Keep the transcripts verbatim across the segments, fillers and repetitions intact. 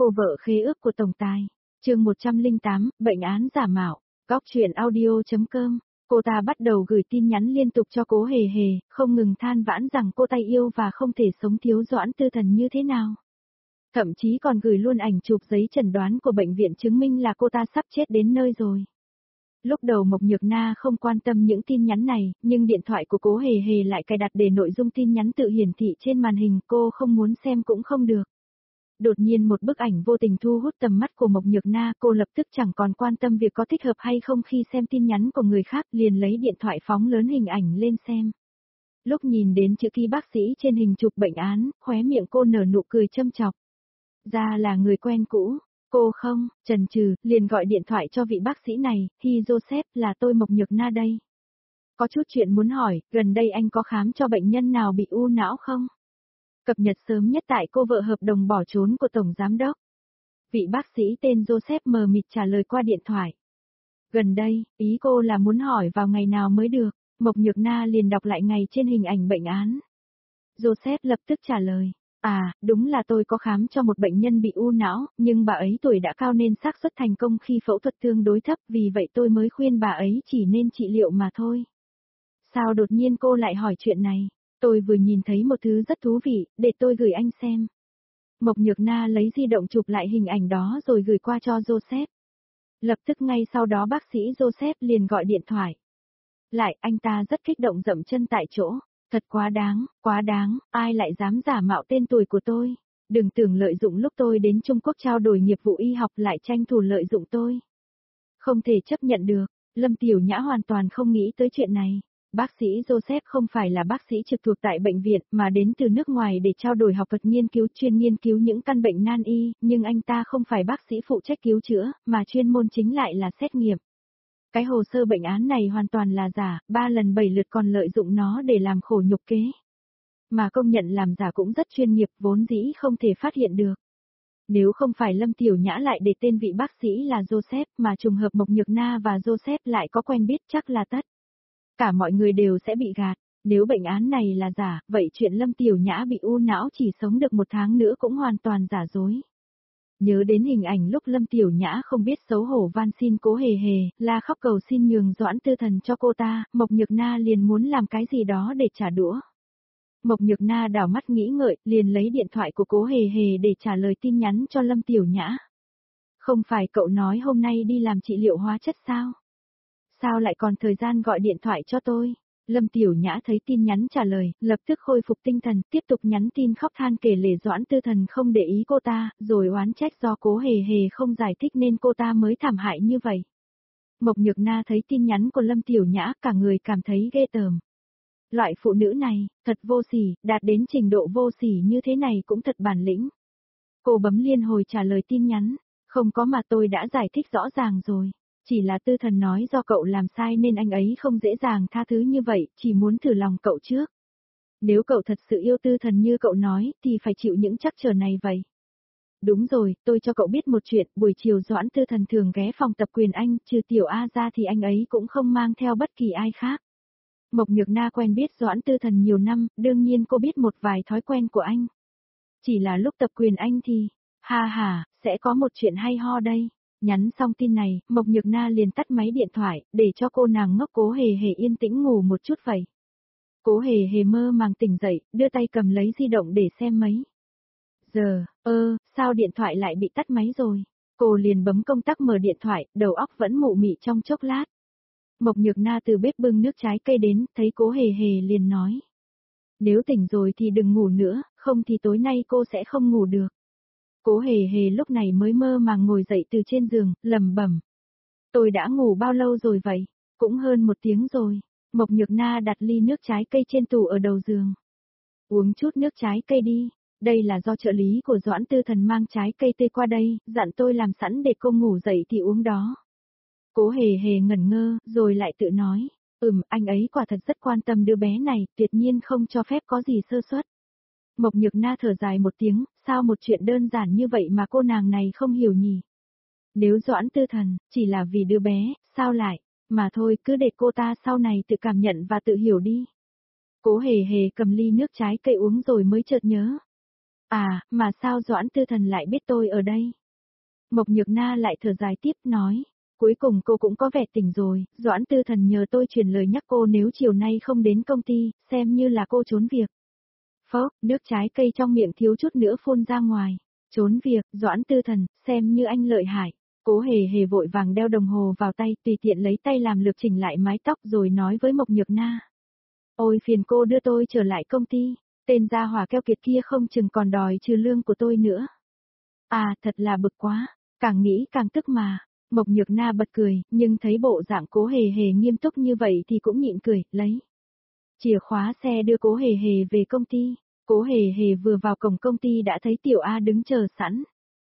Cô vợ khế ước của tổng tài. Chương một trăm lẻ tám, bệnh án giả mạo. Góc truyện audio chấm com. Cô ta bắt đầu gửi tin nhắn liên tục cho Cố Hề Hề, không ngừng than vãn rằng cô ta yêu và không thể sống thiếu Doãn Tư Thần như thế nào. Thậm chí còn gửi luôn ảnh chụp giấy chẩn đoán của bệnh viện chứng minh là cô ta sắp chết đến nơi rồi. Lúc đầu Mộc Nhược Na không quan tâm những tin nhắn này, nhưng điện thoại của Cố Hề Hề lại cài đặt để nội dung tin nhắn tự hiển thị trên màn hình, cô không muốn xem cũng không được. Đột nhiên một bức ảnh vô tình thu hút tầm mắt của Mộc Nhược Na, cô lập tức chẳng còn quan tâm việc có thích hợp hay không khi xem tin nhắn của người khác, liền lấy điện thoại phóng lớn hình ảnh lên xem. Lúc nhìn đến chữ ký bác sĩ trên hình chụp bệnh án, khóe miệng cô nở nụ cười châm chọc. Ra là người quen cũ. Cô không, chần chừ, liền gọi điện thoại cho vị bác sĩ này, Hi Joseph, là tôi Mộc Nhược Na đây. Có chút chuyện muốn hỏi, gần đây anh có khám cho bệnh nhân nào bị u não không? Cập nhật sớm nhất tại cô vợ hợp đồng bỏ trốn của Tổng Giám Đốc. Vị bác sĩ tên Joseph mờ mịt trả lời qua điện thoại. Gần đây, ý cô là muốn hỏi vào ngày nào mới được, Mộc Nhược Na liền đọc lại ngày trên hình ảnh bệnh án. Joseph lập tức trả lời. À, đúng là tôi có khám cho một bệnh nhân bị u não, nhưng bà ấy tuổi đã cao nên xác suất thành công khi phẫu thuật tương đối thấp, vì vậy tôi mới khuyên bà ấy chỉ nên trị liệu mà thôi. Sao đột nhiên cô lại hỏi chuyện này? Tôi vừa nhìn thấy một thứ rất thú vị, để tôi gửi anh xem. Mộc Nhược Na lấy di động chụp lại hình ảnh đó rồi gửi qua cho Joseph. Lập tức ngay sau đó bác sĩ Joseph liền gọi điện thoại. Lại, anh ta rất kích động dậm chân tại chỗ. Thật quá đáng, quá đáng, ai lại dám giả mạo tên tuổi của tôi. Đừng tưởng lợi dụng lúc tôi đến Trung Quốc trao đổi nghiệp vụ y học lại tranh thủ lợi dụng tôi. Không thể chấp nhận được, Lâm Tiểu Nhã hoàn toàn không nghĩ tới chuyện này. Bác sĩ Joseph không phải là bác sĩ trực thuộc tại bệnh viện mà đến từ nước ngoài để trao đổi học thuật nghiên cứu chuyên nghiên cứu những căn bệnh nan y, nhưng anh ta không phải bác sĩ phụ trách cứu chữa, mà chuyên môn chính lại là xét nghiệm. Cái hồ sơ bệnh án này hoàn toàn là giả, ba lần bảy lượt còn lợi dụng nó để làm khổ nhục kế. Mà công nhận làm giả cũng rất chuyên nghiệp, vốn dĩ không thể phát hiện được. Nếu không phải Lâm Tiểu Nhã lại để tên vị bác sĩ là Joseph, mà trùng hợp Mộc Nhược Na và Joseph lại có quen biết chắc là tất. Cả mọi người đều sẽ bị gạt, nếu bệnh án này là giả, vậy chuyện Lâm Tiểu Nhã bị u não chỉ sống được một tháng nữa cũng hoàn toàn giả dối. Nhớ đến hình ảnh lúc Lâm Tiểu Nhã không biết xấu hổ van xin Cố Hề Hề, la khóc cầu xin nhường Doãn Tư Thần cho cô ta, Mộc Nhược Na liền muốn làm cái gì đó để trả đũa. Mộc Nhược Na đảo mắt nghĩ ngợi, liền lấy điện thoại của Cố Hề Hề để trả lời tin nhắn cho Lâm Tiểu Nhã. Không phải cậu nói hôm nay đi làm trị liệu hóa chất sao? Sao lại còn thời gian gọi điện thoại cho tôi? Lâm Tiểu Nhã thấy tin nhắn trả lời, lập tức khôi phục tinh thần, tiếp tục nhắn tin khóc than kể lể Doãn Tư Thần không để ý cô ta, rồi oán trách do Cố Hề Hề không giải thích nên cô ta mới thảm hại như vậy. Mộc Nhược Na thấy tin nhắn của Lâm Tiểu Nhã, cả người cảm thấy ghê tởm. Loại phụ nữ này, thật vô sỉ, đạt đến trình độ vô sỉ như thế này cũng thật bản lĩnh. Cô bấm liên hồi trả lời tin nhắn, không có mà tôi đã giải thích rõ ràng rồi. Chỉ là Tư Thần nói do cậu làm sai nên anh ấy không dễ dàng tha thứ như vậy, chỉ muốn thử lòng cậu trước. Nếu cậu thật sự yêu Tư Thần như cậu nói, thì phải chịu những trắc trở này vậy. Đúng rồi, tôi cho cậu biết một chuyện, buổi chiều Doãn Tư Thần thường ghé phòng tập quyền anh, trừ Tiểu A ra thì anh ấy cũng không mang theo bất kỳ ai khác. Mộc Nhược Na quen biết Doãn Tư Thần nhiều năm, đương nhiên cô biết một vài thói quen của anh. Chỉ là lúc tập quyền anh thì, ha ha, sẽ có một chuyện hay ho đây. Nhắn xong tin này, Mộc Nhược Na liền tắt máy điện thoại, để cho cô nàng ngốc Cố Hề Hề yên tĩnh ngủ một chút vậy. Cố Hề Hề mơ màng tỉnh dậy, đưa tay cầm lấy di động để xem mấy. Giờ, ơ, sao điện thoại lại bị tắt máy rồi? Cô liền bấm công tắc mở điện thoại, đầu óc vẫn mụ mị trong chốc lát. Mộc Nhược Na từ bếp bưng nước trái cây đến, thấy Cố Hề Hề liền nói. Nếu tỉnh rồi thì đừng ngủ nữa, không thì tối nay cô sẽ không ngủ được. Cố Hề Hề lúc này mới mơ màng ngồi dậy từ trên giường, lẩm bẩm. Tôi đã ngủ bao lâu rồi vậy? Cũng hơn một tiếng rồi. Mộc Nhược Na đặt ly nước trái cây trên tủ ở đầu giường. Uống chút nước trái cây đi. Đây là do trợ lý của Doãn Tư Thần mang trái cây tươi qua đây, dặn tôi làm sẵn để cô ngủ dậy thì uống đó. Cố Hề Hề ngẩn ngơ, rồi lại tự nói. Ừm, anh ấy quả thật rất quan tâm đứa bé này, tuyệt nhiên không cho phép có gì sơ suất. Mộc Nhược Na thở dài một tiếng, sao một chuyện đơn giản như vậy mà cô nàng này không hiểu nhỉ? Nếu Doãn Tư Thần, chỉ là vì đứa bé, sao lại? Mà thôi, cứ để cô ta sau này tự cảm nhận và tự hiểu đi. Cố Hề Hề cầm ly nước trái cây uống rồi mới chợt nhớ. À, mà sao Doãn Tư Thần lại biết tôi ở đây? Mộc Nhược Na lại thở dài tiếp nói. Cuối cùng cô cũng có vẻ tỉnh rồi, Doãn Tư Thần nhờ tôi truyền lời nhắc cô nếu chiều nay không đến công ty, xem như là cô trốn việc. Phốc, nước trái cây trong miệng thiếu chút nữa phun ra ngoài. Trốn việc, Doãn Tư Thần, xem như anh lợi hại. Cố hề hề vội vàng đeo đồng hồ vào tay, tùy tiện lấy tay làm lược chỉnh lại mái tóc rồi nói với Mộc Nhược Na. Ôi phiền cô đưa tôi trở lại công ty, tên gia hỏa keo kiệt kia không chừng còn đòi trừ lương của tôi nữa. À, thật là bực quá, càng nghĩ càng tức mà. Mộc Nhược Na bật cười, nhưng thấy bộ dạng Cố hề hề nghiêm túc như vậy thì cũng nhịn cười, lấy chìa khóa xe đưa Cố hề hề về công ty. Cố hề hề vừa vào cổng công ty đã thấy Tiểu A đứng chờ sẵn.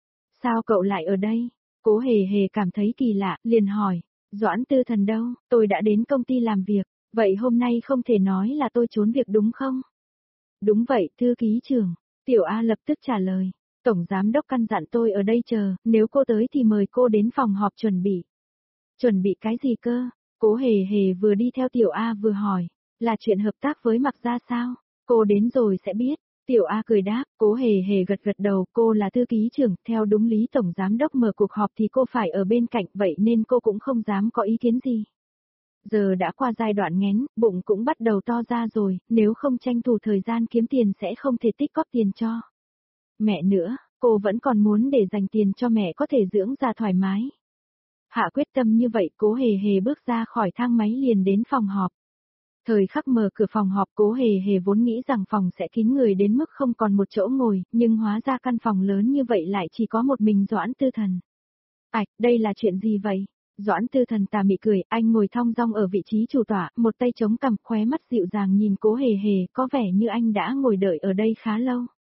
Sao cậu lại ở đây? Cố hề hề cảm thấy kỳ lạ, liền hỏi. Doãn Tư Thần đâu, tôi đã đến công ty làm việc, vậy hôm nay không thể nói là tôi trốn việc đúng không? Đúng vậy, thư ký trưởng. Tiểu A lập tức trả lời. Tổng giám đốc căn dặn tôi ở đây chờ, nếu cô tới thì mời cô đến phòng họp chuẩn bị. Chuẩn bị cái gì cơ? Cố hề hề vừa đi theo Tiểu A vừa hỏi. Là chuyện hợp tác với Mặc Gia sao? Cô đến rồi sẽ biết. Tiểu A cười đáp, Cố hề hề gật gật đầu, cô là thư ký trưởng, theo đúng lý tổng giám đốc mở cuộc họp thì cô phải ở bên cạnh, vậy nên cô cũng không dám có ý kiến gì. Giờ đã qua giai đoạn nghén, bụng cũng bắt đầu to ra rồi, nếu không tranh thủ thời gian kiếm tiền sẽ không thể tích góp tiền cho mẹ nữa, cô vẫn còn muốn để dành tiền cho mẹ có thể dưỡng già thoải mái. Hạ quyết tâm như vậy, Cố hề hề bước ra khỏi thang máy liền đến phòng họp. Thời khắc mở cửa phòng họp, Cố hề hề vốn nghĩ rằng phòng sẽ kín người đến mức không còn một chỗ ngồi, nhưng hóa ra căn phòng lớn như vậy lại chỉ có một mình Doãn Tư Thần. Ảch, đây là chuyện gì vậy? Doãn Tư Thần tà mị cười, anh ngồi thong dong ở vị trí chủ tọa, một tay chống cằm, khóe mắt dịu dàng nhìn Cố hề hề, có vẻ như anh đã ngồi đợi ở đây khá lâu.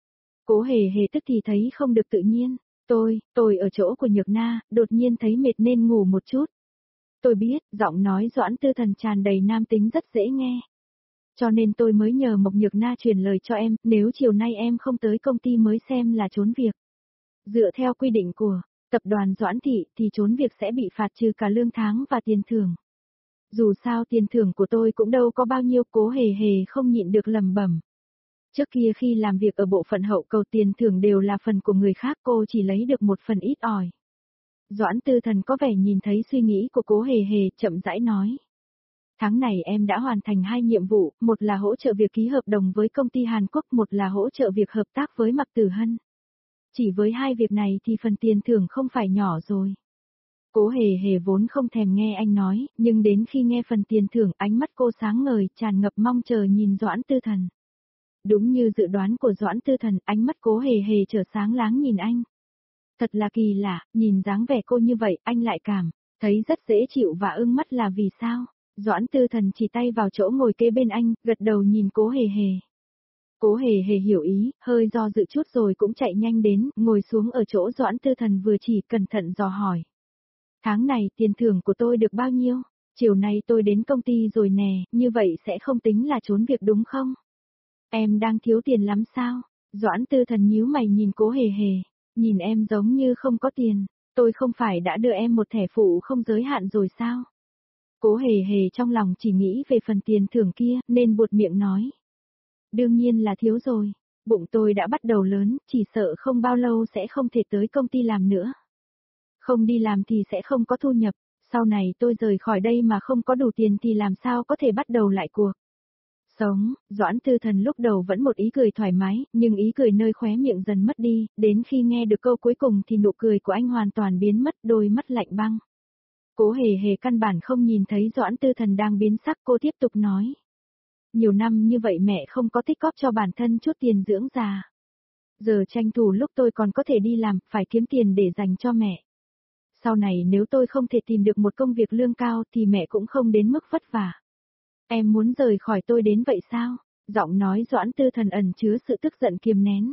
Cố hề hề tức thì thấy không được tự nhiên. Tôi, tôi ở chỗ của Nhược Na, đột nhiên thấy mệt nên ngủ một chút. Tôi biết, giọng nói Doãn Tư Thần tràn đầy nam tính rất dễ nghe. Cho nên tôi mới nhờ Mộc Nhược Na truyền lời cho em, nếu chiều nay em không tới công ty mới xem là trốn việc. Dựa theo quy định của tập đoàn Doãn Thị thì trốn việc sẽ bị phạt trừ cả lương tháng và tiền thưởng. Dù sao tiền thưởng của tôi cũng đâu có bao nhiêu, Cố hề hề không nhịn được lầm bẩm. Trước kia khi làm việc ở bộ phận hậu cầu tiền thưởng đều là phần của người khác, cô chỉ lấy được một phần ít ỏi. Doãn Tư Thần có vẻ nhìn thấy suy nghĩ của Cố hề hề, chậm rãi nói. Tháng này em đã hoàn thành hai nhiệm vụ, một là hỗ trợ việc ký hợp đồng với công ty Hàn Quốc, một là hỗ trợ việc hợp tác với Mạc Tử Hân. Chỉ với hai việc này thì phần tiền thưởng không phải nhỏ rồi. Cố hề hề vốn không thèm nghe anh nói, nhưng đến khi nghe phần tiền thưởng, ánh mắt cô sáng ngời, tràn ngập mong chờ nhìn Doãn Tư Thần. Đúng như dự đoán của Doãn Tư Thần, ánh mắt Cố hề hề trở sáng láng nhìn anh. Thật là kỳ lạ, nhìn dáng vẻ cô như vậy, anh lại cảm thấy rất dễ chịu và ưng mắt là vì sao? Doãn Tư Thần chỉ tay vào chỗ ngồi kế bên anh, gật đầu nhìn Cố hề hề. Cố hề hề hiểu ý, hơi do dự chút rồi cũng chạy nhanh đến, ngồi xuống ở chỗ Doãn Tư Thần vừa chỉ, cẩn thận dò hỏi. Tháng này tiền thưởng của tôi được bao nhiêu? Chiều nay tôi đến công ty rồi nè, như vậy sẽ không tính là trốn việc đúng không? Em đang thiếu tiền lắm sao? Doãn Tư Thần nhíu mày nhìn Cố hề hề, nhìn em giống như không có tiền, tôi không phải đã đưa em một thẻ phụ không giới hạn rồi sao? Cố hề hề trong lòng chỉ nghĩ về phần tiền thưởng kia, nên buột miệng nói. Đương nhiên là thiếu rồi, bụng tôi đã bắt đầu lớn, chỉ sợ không bao lâu sẽ không thể tới công ty làm nữa. Không đi làm thì sẽ không có thu nhập, sau này tôi rời khỏi đây mà không có đủ tiền thì làm sao có thể bắt đầu lại cuộc sống. Doãn Tư Thần lúc đầu vẫn một ý cười thoải mái, nhưng ý cười nơi khóe miệng dần mất đi, đến khi nghe được câu cuối cùng thì nụ cười của anh hoàn toàn biến mất, đôi mắt lạnh băng. Cố hề hề căn bản không nhìn thấy Doãn Tư Thần đang biến sắc, cô tiếp tục nói. Nhiều năm như vậy mẹ không có tích góp cho bản thân chút tiền dưỡng già. Giờ tranh thủ lúc tôi còn có thể đi làm, phải kiếm tiền để dành cho mẹ. Sau này nếu tôi không thể tìm được một công việc lương cao thì mẹ cũng không đến mức vất vả. Em muốn rời khỏi tôi đến vậy sao? Giọng nói Doãn Tư Thần ẩn chứa sự tức giận kiềm nén.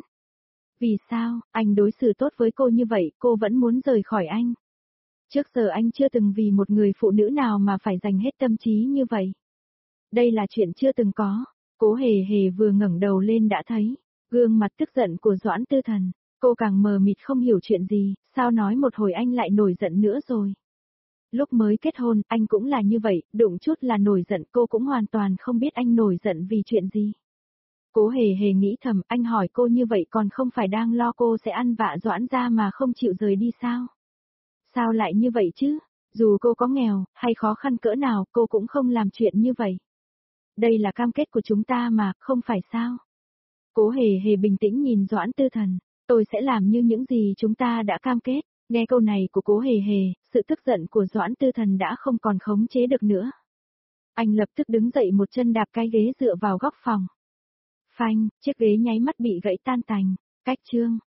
Vì sao, anh đối xử tốt với cô như vậy, cô vẫn muốn rời khỏi anh? Trước giờ anh chưa từng vì một người phụ nữ nào mà phải dành hết tâm trí như vậy. Đây là chuyện chưa từng có. Cố hề hề vừa ngẩng đầu lên đã thấy gương mặt tức giận của Doãn Tư Thần. Cô càng mờ mịt không hiểu chuyện gì, sao nói một hồi anh lại nổi giận nữa rồi. Lúc mới kết hôn, anh cũng là như vậy, đụng chút là nổi giận, cô cũng hoàn toàn không biết anh nổi giận vì chuyện gì. Cố hề hề nghĩ thầm, anh hỏi cô như vậy còn không phải đang lo cô sẽ ăn vạ Doãn ra mà không chịu rời đi sao? Sao lại như vậy chứ? Dù cô có nghèo, hay khó khăn cỡ nào, cô cũng không làm chuyện như vậy. Đây là cam kết của chúng ta mà, không phải sao? Cố hề hề bình tĩnh nhìn Doãn Tư Thần, tôi sẽ làm như những gì chúng ta đã cam kết. Nghe câu này của cố hề hề, sự tức giận của Doãn Tư Thần đã không còn khống chế được nữa. Anh lập tức đứng dậy một chân đạp cái ghế dựa vào góc phòng. Phanh, chiếc ghế nháy mắt bị gãy tan tành. Cách chương.